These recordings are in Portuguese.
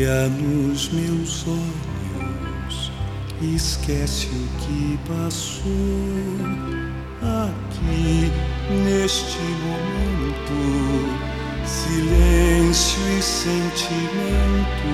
Olha nos meus olhos, esquece o que passou aqui neste momento. Silêncio e sentimento.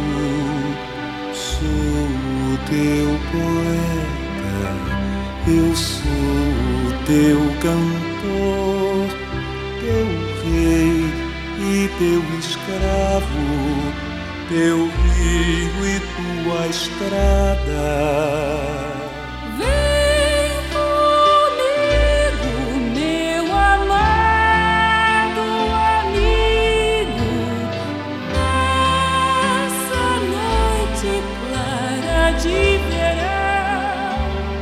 Sou o teu poeta, eu sou o teu cantor, teu rei e teu escravo, teu rio e tua estrada. Vem comigo, meu amado amigo, nessa noite clara de verão.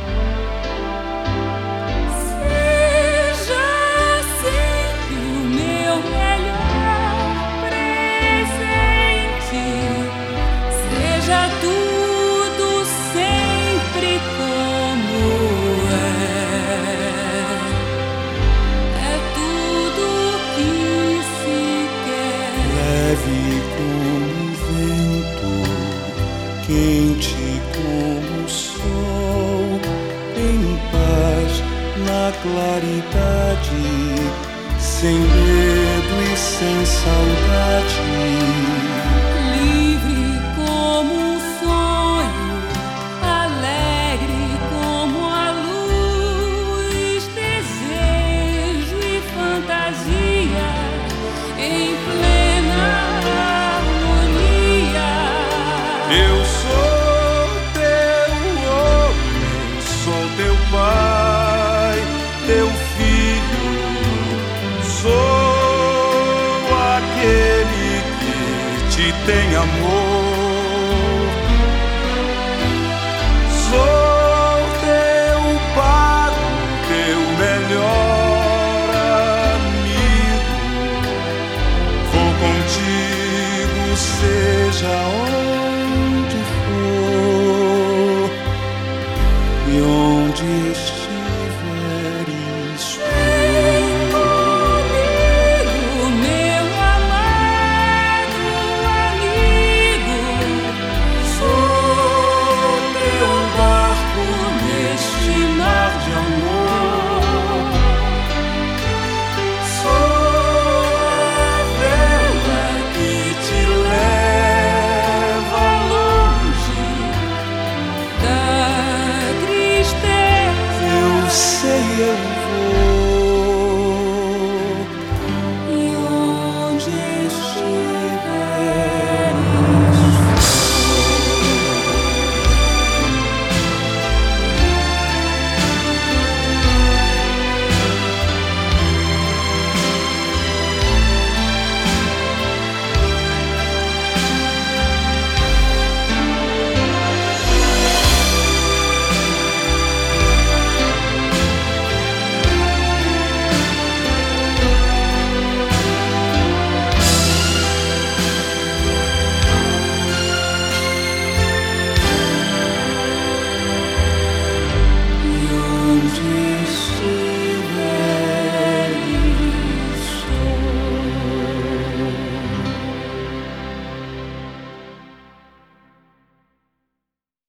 Seja sempre o meu melhor presente. Seja tudo sempre como é. É tudo que se quer. Leve como o vento, quente como o sol, em paz na claridade, sem medo e sem saudade.